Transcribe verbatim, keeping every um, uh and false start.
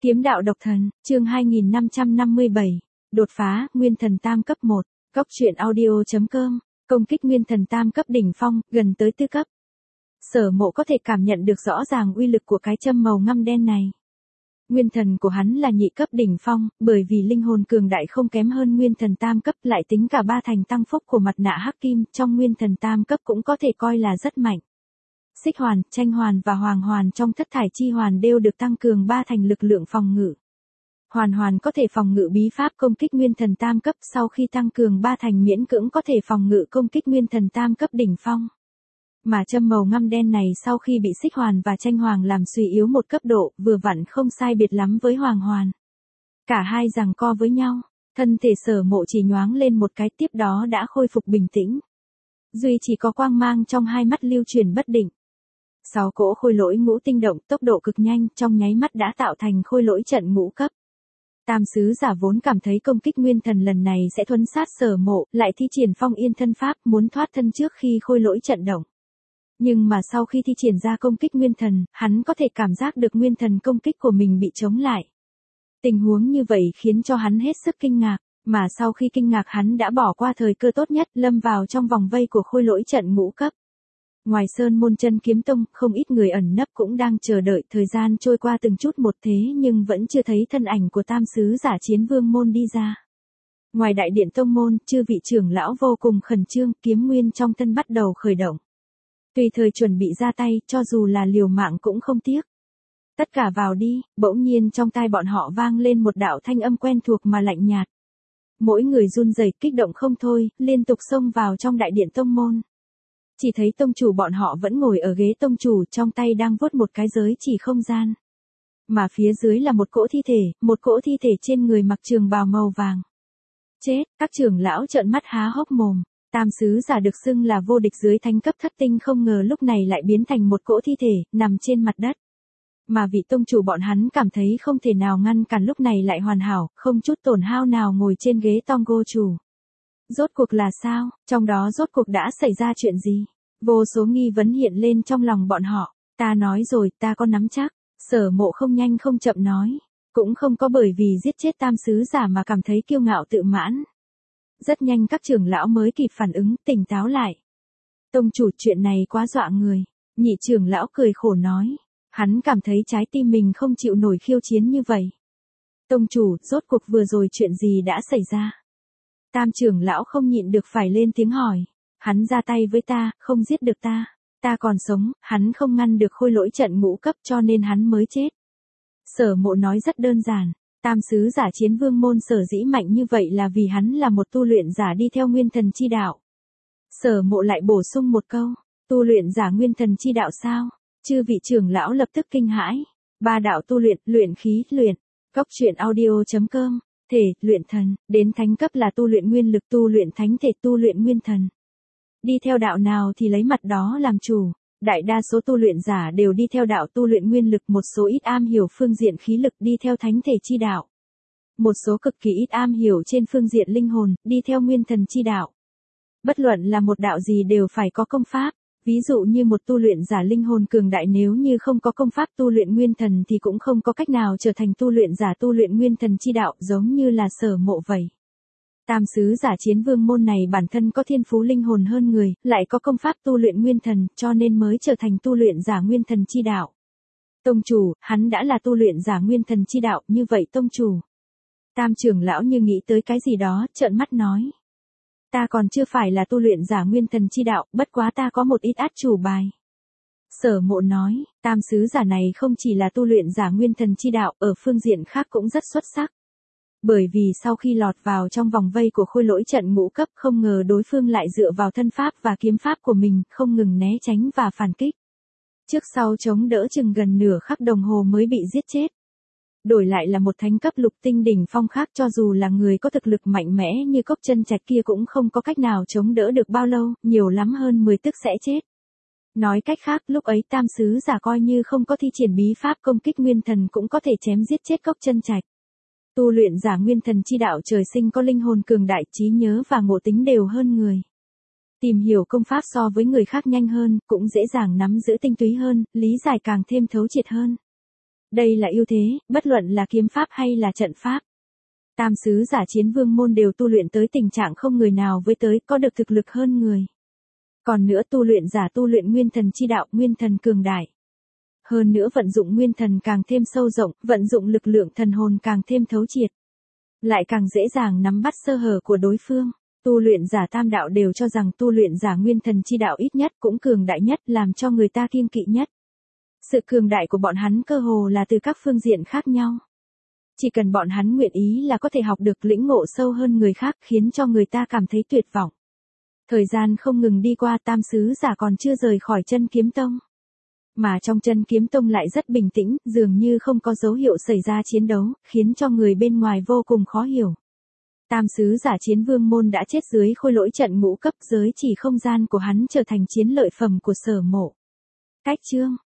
Kiếm đạo độc thần, chương hai nghìn năm trăm năm mươi bảy, đột phá, nguyên thần tam cấp một, cốc truyện audio.com, công kích nguyên thần tam cấp đỉnh phong, gần tới tứ cấp. Sở Mộ có thể cảm nhận được rõ ràng uy lực của cái châm màu ngăm đen này. Nguyên thần của hắn là nhị cấp đỉnh phong, bởi vì linh hồn cường đại không kém hơn nguyên thần tam cấp, lại tính cả ba thành tăng phúc của mặt nạ hắc kim, trong nguyên thần tam cấp cũng có thể coi là rất mạnh. Xích hoàn, tranh hoàn và hoàng hoàn trong thất thải chi hoàn đều được tăng cường ba thành lực lượng phòng ngự. Hoàn hoàn có thể phòng ngự bí pháp công kích nguyên thần tam cấp, sau khi tăng cường ba thành miễn cưỡng có thể phòng ngự công kích nguyên thần tam cấp đỉnh phong. Mà châm màu ngăm đen này sau khi bị xích hoàn và tranh hoàng làm suy yếu một cấp độ, vừa vặn không sai biệt lắm với hoàng hoàn. Cả hai giằng co với nhau, thân thể Sở Mộ chỉ nhoáng lên một cái, tiếp đó đã khôi phục bình tĩnh. Duy chỉ có quang mang trong hai mắt lưu chuyển bất định. Sáu cỗ khôi lỗi ngũ tinh động, tốc độ cực nhanh, trong nháy mắt đã tạo thành khôi lỗi trận ngũ cấp. Tam sứ giả vốn cảm thấy công kích nguyên thần lần này sẽ thuấn sát Sở Mộ, lại thi triển phong yên thân pháp muốn thoát thân trước khi khôi lỗi trận động. Nhưng mà sau khi thi triển ra công kích nguyên thần, hắn có thể cảm giác được nguyên thần công kích của mình bị chống lại. Tình huống như vậy khiến cho hắn hết sức kinh ngạc, mà sau khi kinh ngạc hắn đã bỏ qua thời cơ tốt nhất, lâm vào trong vòng vây của khôi lỗi trận ngũ cấp. Ngoài Sơn Môn Chân Kiếm Tông, không ít người ẩn nấp cũng đang chờ đợi thời gian trôi qua từng chút một, thế nhưng vẫn chưa thấy thân ảnh của tam sứ giả Chiến Vương môn đi ra. Ngoài đại điện tông môn, chư vị trưởng lão vô cùng khẩn trương, kiếm nguyên trong thân bắt đầu khởi động. Tùy thời chuẩn bị ra tay, cho dù là liều mạng cũng không tiếc. Tất cả vào đi, bỗng nhiên trong tai bọn họ vang lên một đạo thanh âm quen thuộc mà lạnh nhạt. Mỗi người run rẩy kích động không thôi, liên tục xông vào trong đại điện tông môn. Chỉ thấy tông chủ bọn họ vẫn ngồi ở ghế tông chủ, trong tay đang vuốt một cái giới chỉ không gian. Mà phía dưới là một cỗ thi thể, một cỗ thi thể trên người mặc trường bào màu vàng. Chết, các trưởng lão trợn mắt há hốc mồm. Tam sứ giả được xưng là vô địch dưới thánh cấp thất tinh không ngờ lúc này lại biến thành một cỗ thi thể, nằm trên mặt đất. Mà vị tông chủ bọn hắn cảm thấy không thể nào ngăn cản lúc này lại hoàn hảo, không chút tổn hao nào ngồi trên ghế Tongo chủ. Rốt cuộc là sao, trong đó rốt cuộc đã xảy ra chuyện gì? Vô số nghi vấn hiện lên trong lòng bọn họ. Ta nói rồi, ta có nắm chắc. Sở Mộ không nhanh không chậm nói. Cũng không có bởi vì giết chết tam sứ giả mà cảm thấy kiêu ngạo tự mãn. Rất nhanh các trưởng lão mới kịp phản ứng, tỉnh táo lại. Tông chủ, chuyện này quá dọa người. Nhị trưởng lão cười khổ nói. Hắn cảm thấy trái tim mình không chịu nổi khiêu chiến như vậy. Tông chủ, rốt cuộc vừa rồi chuyện gì đã xảy ra? Tam trưởng lão không nhịn được phải lên tiếng hỏi. Hắn ra tay với ta, không giết được ta. Ta còn sống, hắn không ngăn được khôi lỗi trận ngũ cấp cho nên hắn mới chết. Sở Mộ nói rất đơn giản. Tam sứ giả Chiến Vương môn sở dĩ mạnh như vậy là vì hắn là một tu luyện giả đi theo nguyên thần chi đạo. Sở Mộ lại bổ sung một câu. Tu luyện giả nguyên thần chi đạo sao? Chư vị trưởng lão lập tức kinh hãi. Ba đạo tu luyện, luyện khí, luyện. Cốc truyện audio.com. Thể, luyện thần, đến thánh cấp là tu luyện nguyên lực, tu luyện thánh thể, tu luyện nguyên thần. Đi theo đạo nào thì lấy mặt đó làm chủ. Đại đa số tu luyện giả đều đi theo đạo tu luyện nguyên lực, một số ít am hiểu phương diện khí lực đi theo thánh thể chi đạo. Một số cực kỳ ít am hiểu trên phương diện linh hồn, đi theo nguyên thần chi đạo. Bất luận là một đạo gì đều phải có công pháp. Ví dụ như một tu luyện giả linh hồn cường đại nếu như không có công pháp tu luyện nguyên thần thì cũng không có cách nào trở thành tu luyện giả tu luyện nguyên thần chi đạo, giống như là Sở Mộ vậy. Tam sứ giả Chiến Vương môn này bản thân có thiên phú linh hồn hơn người, lại có công pháp tu luyện nguyên thần, cho nên mới trở thành tu luyện giả nguyên thần chi đạo. Tông chủ, hắn đã là tu luyện giả nguyên thần chi đạo, như vậy tông chủ. Tam trưởng lão như nghĩ tới cái gì đó, trợn mắt nói. Ta còn chưa phải là tu luyện giả nguyên thần chi đạo, bất quá ta có một ít át chủ bài. Sở Mộ nói, tam sứ giả này không chỉ là tu luyện giả nguyên thần chi đạo, ở phương diện khác cũng rất xuất sắc. Bởi vì sau khi lọt vào trong vòng vây của khôi lỗi trận ngũ cấp, không ngờ đối phương lại dựa vào thân pháp và kiếm pháp của mình, không ngừng né tránh và phản kích. Trước sau chống đỡ chừng gần nửa khắc đồng hồ mới bị giết chết. Đổi lại là một thánh cấp lục tinh đỉnh phong khác, cho dù là người có thực lực mạnh mẽ như Cốc Chân Trạch kia cũng không có cách nào chống đỡ được bao lâu, nhiều lắm hơn mười tức sẽ chết. Nói cách khác, lúc ấy tam sứ giả coi như không có thi triển bí pháp công kích nguyên thần cũng có thể chém giết chết Cốc Chân Trạch. Tu luyện giả nguyên thần chi đạo trời sinh có linh hồn cường đại, trí nhớ và ngộ tính đều hơn người. Tìm hiểu công pháp so với người khác nhanh hơn, cũng dễ dàng nắm giữ tinh túy hơn, lý giải càng thêm thấu triệt hơn. Đây là ưu thế, bất luận là kiếm pháp hay là trận pháp. Tam sứ giả chiến vương môn đều tu luyện tới tình trạng không người nào với tới có được thực lực hơn người. Còn nữa tu luyện giả tu luyện nguyên thần chi đạo, nguyên thần cường đại. Hơn nữa vận dụng nguyên thần càng thêm sâu rộng, vận dụng lực lượng thần hồn càng thêm thấu triệt. Lại càng dễ dàng nắm bắt sơ hở của đối phương. Tu luyện giả tam đạo đều cho rằng tu luyện giả nguyên thần chi đạo ít nhất cũng cường đại nhất, làm cho người ta kiêng kỵ nhất. Sự cường đại của bọn hắn cơ hồ là từ các phương diện khác nhau. Chỉ cần bọn hắn nguyện ý là có thể học được lĩnh ngộ sâu hơn người khác, khiến cho người ta cảm thấy tuyệt vọng. Thời gian không ngừng đi qua, tam sứ giả còn chưa rời khỏi chân kiếm tông. Mà trong chân kiếm tông lại rất bình tĩnh, dường như không có dấu hiệu xảy ra chiến đấu, khiến cho người bên ngoài vô cùng khó hiểu. Tam sứ giả chiến vương môn đã chết dưới khôi lỗi trận ngũ cấp, giới chỉ không gian của hắn trở thành chiến lợi phẩm của Sở Mộ. Cách chương